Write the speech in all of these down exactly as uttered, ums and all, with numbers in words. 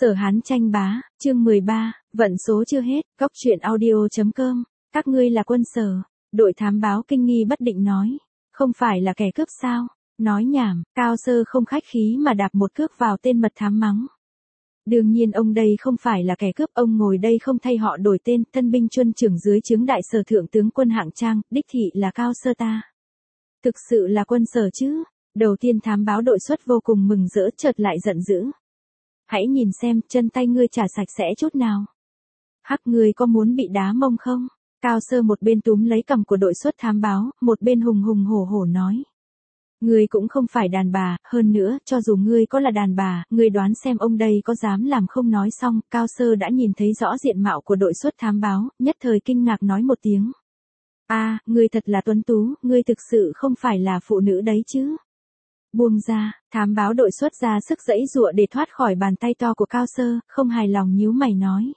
Sở Hán tranh bá, chương mười ba, vận số chưa hết, góc truyện audio.com, các ngươi là quân Sở. Đội thám báo kinh nghi bất định nói, không phải là kẻ cướp sao? Nói nhảm, Cao Sơ không khách khí mà đạp một cước vào tên mật thám mắng. Đương nhiên ông đây không phải là kẻ cướp, ông ngồi đây không thay họ đổi tên, tân binh chuân trưởng dưới trướng đại sở thượng tướng quân Hạng Trang, đích thị là Cao Sơ ta. Thực sự là quân Sở chứ? Đầu tiên thám báo đội xuất vô cùng mừng rỡ, chợt lại giận dữ. Hãy nhìn xem, chân tay ngươi chả sạch sẽ chút nào. Hắc, ngươi có muốn bị đá mông không? Cao Sơ một bên túm lấy cằm của đội xuất thám báo, một bên hùng hùng hổ hổ nói. Ngươi cũng không phải đàn bà, hơn nữa, cho dù ngươi có là đàn bà, ngươi đoán xem ông đây có dám làm không? Nói xong, Cao Sơ đã nhìn thấy rõ diện mạo của đội xuất thám báo, nhất thời kinh ngạc nói một tiếng. A, à, ngươi thật là tuấn tú, ngươi thực sự không phải là phụ nữ đấy chứ? Buông ra, thám báo đội xuất ra sức giãy giụa để thoát khỏi bàn tay to của Cao Sơ, không hài lòng nhíu mày nói.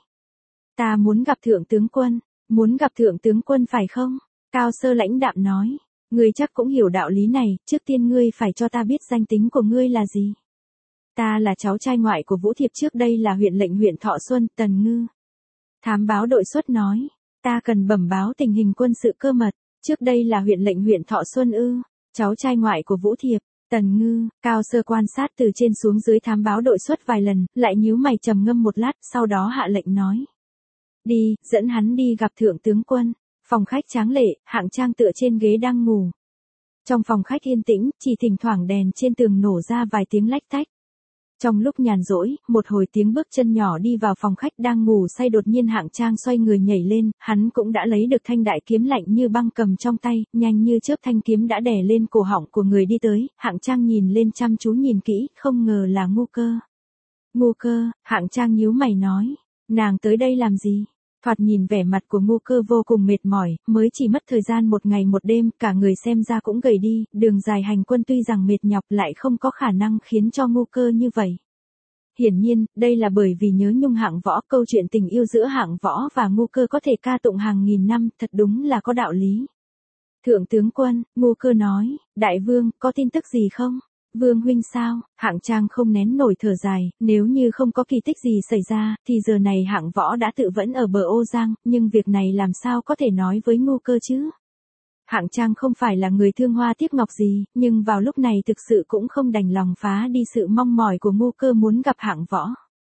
Ta muốn gặp thượng tướng quân, muốn gặp thượng tướng quân phải không? Cao Sơ lãnh đạm nói. Ngươi chắc cũng hiểu đạo lý này, trước tiên ngươi phải cho ta biết danh tính của ngươi là gì. Ta là cháu trai ngoại của Vũ Thiệp, trước đây là huyện lệnh huyện Thọ Xuân, Tần Ngư. Thám báo đội xuất nói, ta cần bẩm báo tình hình quân sự cơ mật, trước đây là huyện lệnh huyện Thọ Xuân ư, cháu trai ngoại của Vũ Thiệp, Tần Ngư. Cao Sơ quan sát từ trên xuống dưới thám báo đội xuất vài lần, lại nhíu mày trầm ngâm một lát, sau đó hạ lệnh nói. Đi, dẫn hắn đi gặp thượng tướng quân. Phòng khách tráng lệ, Hạng Trang tựa trên ghế đang ngủ. Trong phòng khách yên tĩnh, chỉ thỉnh thoảng đèn trên tường nổ ra vài tiếng lách tách. Trong lúc nhàn rỗi, một hồi tiếng bước chân nhỏ đi vào phòng khách đang ngủ say, đột nhiên Hạng Trang xoay người nhảy lên, hắn cũng đã lấy được thanh đại kiếm lạnh như băng cầm trong tay, nhanh như chớp thanh kiếm đã đè lên cổ họng của người đi tới. Hạng Trang nhìn lên chăm chú nhìn kỹ, không ngờ là Ngô Cơ. Ngô Cơ, Hạng Trang nhíu mày nói, nàng tới đây làm gì? Thoạt nhìn vẻ mặt của Ngô Cơ vô cùng mệt mỏi, mới chỉ mất thời gian một ngày một đêm, cả người xem ra cũng gầy đi, đường dài hành quân tuy rằng mệt nhọc lại không có khả năng khiến cho Ngô Cơ như vậy. Hiển nhiên, đây là bởi vì nhớ nhung Hạng Võ, câu chuyện tình yêu giữa Hạng Võ và Ngô Cơ có thể ca tụng hàng nghìn năm, thật đúng là có đạo lý. Thượng tướng quân, Ngô Cơ nói, đại vương, có tin tức gì không? Vương huynh sao? Hạng Trang không nén nổi thở dài, nếu như không có kỳ tích gì xảy ra, thì giờ này Hạng Võ đã tự vẫn ở bờ Ô Giang, nhưng việc này làm sao có thể nói với Ngô Cơ chứ? Hạng Trang không phải là người thương hoa tiếc ngọc gì, nhưng vào lúc này thực sự cũng không đành lòng phá đi sự mong mỏi của Ngô Cơ muốn gặp Hạng Võ.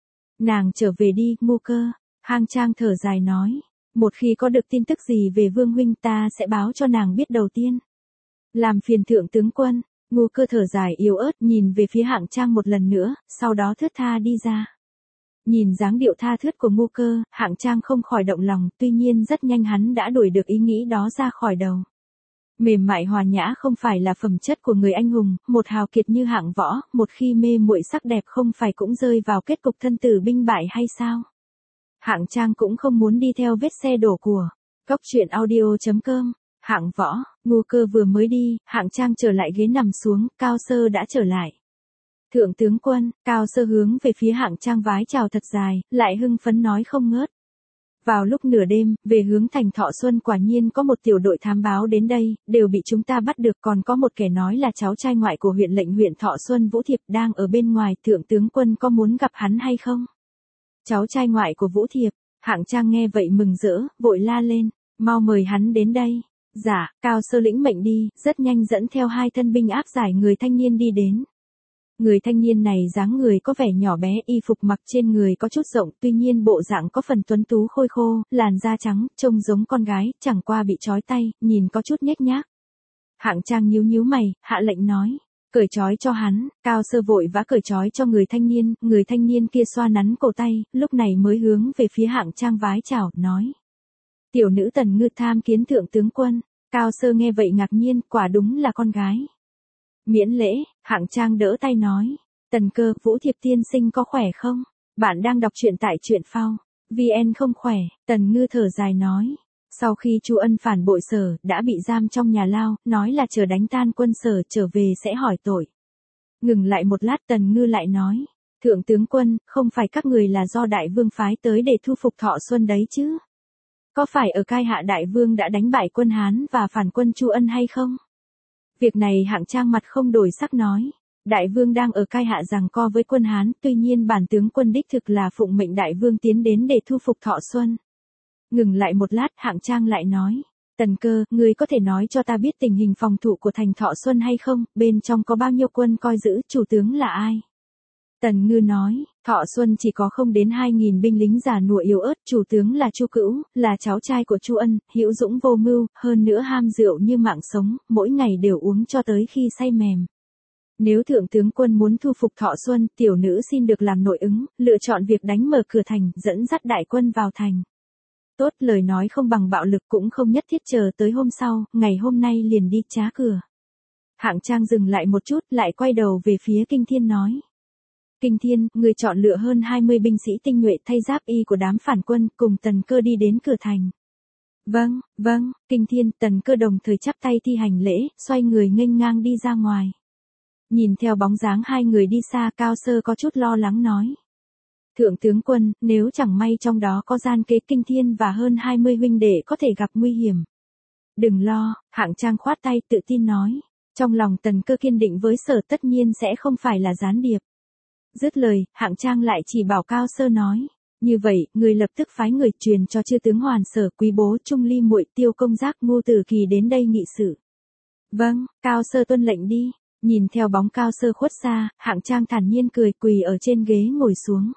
Nàng trở về đi, Ngô Cơ. Hạng Trang thở dài nói, một khi có được tin tức gì về Vương huynh ta sẽ báo cho nàng biết đầu tiên. Làm phiền thượng tướng quân. Ngô Cơ thở dài yếu ớt nhìn về phía Hạng Trang một lần nữa, sau đó thướt tha đi ra. Nhìn dáng điệu tha thướt của Ngô Cơ, Hạng Trang không khỏi động lòng, tuy nhiên rất nhanh hắn đã đuổi được ý nghĩ đó ra khỏi đầu. Mềm mại hòa nhã không phải là phẩm chất của người anh hùng, một hào kiệt như Hạng Võ, một khi mê muội sắc đẹp không phải cũng rơi vào kết cục thân tử binh bại hay sao? Hạng Trang cũng không muốn đi theo vết xe đổ của góc truyện audio.com. Hạng Võ, Ngô Cơ vừa mới đi, Hạng Trang trở lại ghế nằm xuống, Cao Sơ đã trở lại. Thượng tướng quân, Cao Sơ hướng về phía Hạng Trang vái chào thật dài, lại hưng phấn nói không ngớt. Vào lúc nửa đêm, về hướng thành Thọ Xuân quả nhiên có một tiểu đội thám báo đến đây, đều bị chúng ta bắt được, còn có một kẻ nói là cháu trai ngoại của huyện lệnh huyện Thọ Xuân Vũ Thiệp đang ở bên ngoài, thượng tướng quân có muốn gặp hắn hay không? Cháu trai ngoại của Vũ Thiệp, Hạng Trang nghe vậy mừng rỡ, vội la lên, mau mời hắn đến đây. Dạ, Cao Sơ lĩnh mệnh đi, rất nhanh dẫn theo hai thân binh áp giải người thanh niên đi đến. Người thanh niên này dáng người có vẻ nhỏ bé, y phục mặc trên người có chút rộng, tuy nhiên bộ dạng có phần tuấn tú khôi khô, làn da trắng, trông giống con gái, chẳng qua bị trói tay, nhìn có chút nhếch nhác. Hạng Trang nhíu nhíu mày, hạ lệnh nói, cởi trói cho hắn. Cao Sơ vội vã cởi trói cho người thanh niên, người thanh niên kia xoa nắn cổ tay, lúc này mới hướng về phía Hạng Trang vái chào, nói. Tiểu nữ Tần Ngư tham kiến thượng tướng quân. Cao Sơ nghe vậy ngạc nhiên, quả đúng là con gái. Miễn lễ, Hạng Trang đỡ tay nói. Tần Cơ, Vũ Thiệp tiên sinh có khỏe không? Bạn đang đọc truyện tại truyện phao. vê en không khỏe, Tần Ngư thở dài nói. Sau khi Chu Ân phản bội Sở, đã bị giam trong nhà lao, nói là chờ đánh tan quân Sở trở về sẽ hỏi tội. Ngừng lại một lát Tần Ngư lại nói. Thượng tướng quân, không phải các người là do đại vương phái tới để thu phục Thọ Xuân đấy chứ? Có phải ở Cai Hạ đại vương đã đánh bại quân Hán và phản quân Chu Ân hay không? Việc này Hạng Trang mặt không đổi sắc nói. Đại vương đang ở Cai Hạ giằng co với quân Hán, tuy nhiên bản tướng quân đích thực là phụng mệnh đại vương tiến đến để thu phục Thọ Xuân. Ngừng lại một lát, Hạng Trang lại nói, Tần Cơ, ngươi có thể nói cho ta biết tình hình phòng thủ của thành Thọ Xuân hay không, bên trong có bao nhiêu quân coi giữ, chủ tướng là ai? Tần Ngư nói, Thọ Xuân chỉ có không đến hai nghìn binh lính già nua yếu ớt, chủ tướng là Chu Cữu, là cháu trai của Chu Ân, hữu dũng vô mưu, hơn nữa ham rượu như mạng sống, mỗi ngày đều uống cho tới khi say mềm. Nếu thượng tướng quân muốn thu phục Thọ Xuân, tiểu nữ xin được làm nội ứng, lựa chọn việc đánh mở cửa thành, dẫn dắt đại quân vào thành. Tốt, lời nói không bằng bạo lực, cũng không nhất thiết chờ tới hôm sau, ngày hôm nay liền đi trá cửa. Hạng Trang dừng lại một chút, lại quay đầu về phía Kinh Thiên nói. Kinh Thiên, người chọn lựa hơn hai mươi binh sĩ tinh nhuệ thay giáp y của đám phản quân, cùng Tần Cơ đi đến cửa thành. Vâng, vâng, Kinh Thiên, Tần Cơ đồng thời chắp tay thi hành lễ, xoay người nghênh ngang đi ra ngoài. Nhìn theo bóng dáng hai người đi xa, Cao Sơ có chút lo lắng nói. Thượng tướng quân, nếu chẳng may trong đó có gian kế, Kinh Thiên và hơn hai mươi huynh đệ có thể gặp nguy hiểm. Đừng lo, Hạng Trang khoát tay tự tin nói. Trong lòng Tần Cơ kiên định với sở tất nhiên sẽ không phải là gián điệp. Dứt lời, Hạng Trang lại chỉ bảo Cao Sơ nói. Như vậy, người lập tức phái người truyền cho chư tướng Hoàn Sở, Quý Bố, Trung Ly Muội, Tiêu Công Giác, Ngô Tử Kỳ đến đây nghị sự. Vâng, Cao Sơ tuân lệnh đi. Nhìn theo bóng Cao Sơ khuất xa, Hạng Trang thản nhiên cười, quỳ ở trên ghế ngồi xuống.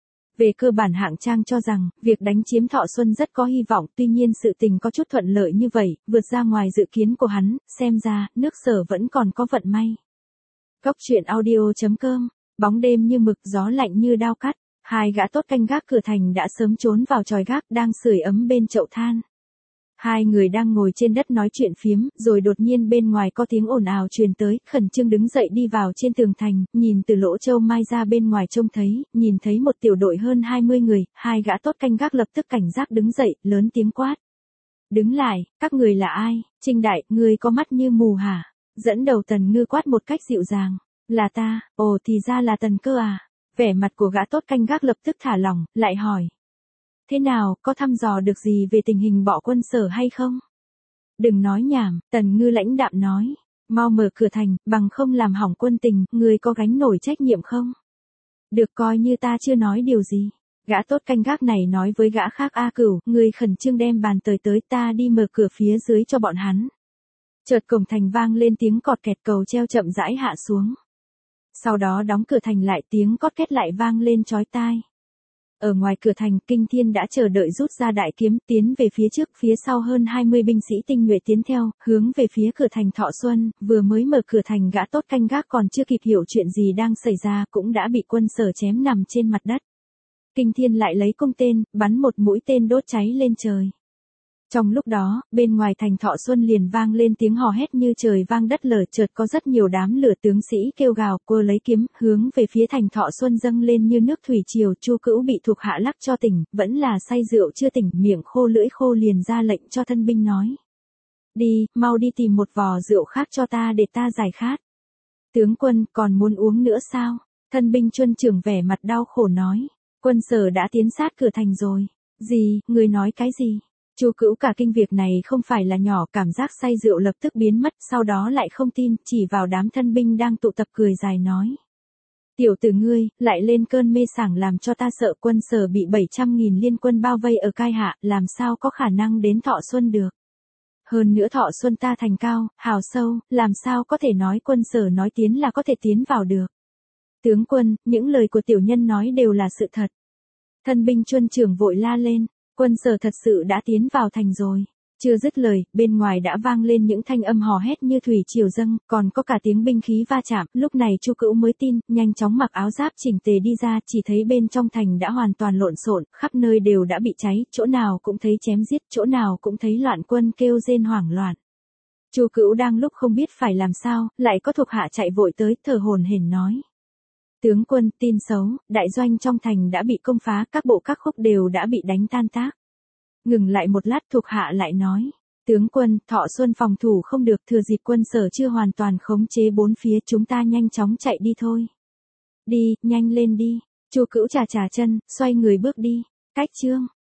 Về cơ bản Hạng Trang cho rằng, việc đánh chiếm Thọ Xuân rất có hy vọng, tuy nhiên sự tình có chút thuận lợi như vậy, vượt ra ngoài dự kiến của hắn, xem ra, nước Sở vẫn còn có vận may. Góc truyện audio chấm com, bóng đêm như mực, gió lạnh như đao cắt, hai gã tốt canh gác cửa thành đã sớm trốn vào chòi gác, đang sưởi ấm bên chậu than. Hai người đang ngồi trên đất nói chuyện phiếm, rồi đột nhiên bên ngoài có tiếng ồn ào truyền tới, khẩn trương đứng dậy đi vào trên tường thành, nhìn từ lỗ châu mai ra bên ngoài trông thấy, nhìn thấy một tiểu đội hơn hai mươi người, hai gã tốt canh gác lập tức cảnh giác đứng dậy, lớn tiếng quát. Đứng lại, các người là ai? Trinh Đại, ngươi có mắt như mù hả? Dẫn đầu Tần Ngư quát một cách dịu dàng. Là ta, ồ thì ra là Tần Cơ à? Vẻ mặt của gã tốt canh gác lập tức thả lỏng, lại hỏi. Thế nào, có thăm dò được gì về tình hình bọ quân Sở hay không? Đừng nói nhảm, Tần Ngư lãnh đạm nói. Mau mở cửa thành, bằng không làm hỏng quân tình, người có gánh nổi trách nhiệm không? Được, coi như ta chưa nói điều gì. Gã tốt canh gác này nói với gã khác. A Cửu, người khẩn trương đem bàn tới tới, ta đi mở cửa phía dưới cho bọn hắn. Chợt cổng thành vang lên tiếng cọt kẹt, cầu treo chậm rãi hạ xuống. Sau đó đóng cửa thành lại, tiếng cót két lại vang lên chói tai. Ở ngoài cửa thành, Kinh Thiên đã chờ đợi rút ra đại kiếm, tiến về phía trước, phía sau hơn hai mươi binh sĩ tinh nhuệ tiến theo, hướng về phía cửa thành Thọ Xuân. Vừa mới mở cửa thành, gã tốt canh gác còn chưa kịp hiểu chuyện gì đang xảy ra, cũng đã bị quân Sở chém nằm trên mặt đất. Kinh Thiên lại lấy cung tên, bắn một mũi tên đốt cháy lên trời. Trong lúc đó, bên ngoài thành Thọ Xuân liền vang lên tiếng hò hét như trời vang đất lở, chợt có rất nhiều đám lửa tướng sĩ kêu gào, quơ lấy kiếm, hướng về phía thành Thọ Xuân dâng lên như nước thủy triều. Chu Cữu bị thuộc hạ lắc cho tỉnh, vẫn là say rượu chưa tỉnh, miệng khô lưỡi khô liền ra lệnh cho thân binh nói. Đi, mau đi tìm một vò rượu khác cho ta để ta giải khát. Tướng quân, còn muốn uống nữa sao? Thân binh Chuân trưởng vẻ mặt đau khổ nói. Quân Sở đã tiến sát cửa thành rồi. Gì, người nói cái gì? Chu Cữu cả kinh, việc này không phải là nhỏ, cảm giác say rượu lập tức biến mất, sau đó lại không tin, chỉ vào đám thân binh đang tụ tập cười dài nói. Tiểu tử ngươi, lại lên cơn mê sảng làm cho ta sợ. Quân Sở bị bảy trăm nghìn liên quân bao vây ở Cai Hạ, làm sao có khả năng đến Thọ Xuân được. Hơn nữa Thọ Xuân ta thành cao, hào sâu, làm sao có thể nói quân Sở nói tiến là có thể tiến vào được. Tướng quân, những lời của tiểu nhân nói đều là sự thật. Thân binh Chuân trưởng vội la lên. Quân Sở thật sự đã tiến vào thành rồi. Chưa dứt lời, bên ngoài đã vang lên những thanh âm hò hét như thủy triều dâng, còn có cả tiếng binh khí va chạm. Lúc này Chu Cữu mới tin, nhanh chóng mặc áo giáp chỉnh tề đi ra, chỉ thấy bên trong thành đã hoàn toàn lộn xộn, khắp nơi đều đã bị cháy, chỗ nào cũng thấy chém giết, chỗ nào cũng thấy loạn quân kêu rên hoảng loạn. Chu Cữu đang lúc không biết phải làm sao, lại có thuộc hạ chạy vội tới, thở hổn hển nói. Tướng quân, tin xấu, đại doanh trong thành đã bị công phá, các bộ các khúc đều đã bị đánh tan tác. Ngừng lại một lát, thuộc hạ lại nói. Tướng quân, Thọ Xuân phòng thủ không được, thừa dịp quân Sở chưa hoàn toàn khống chế bốn phía, chúng ta nhanh chóng chạy đi thôi. Đi, nhanh lên đi. Chu Cữu chà chà chân, xoay người bước đi. Cách chương.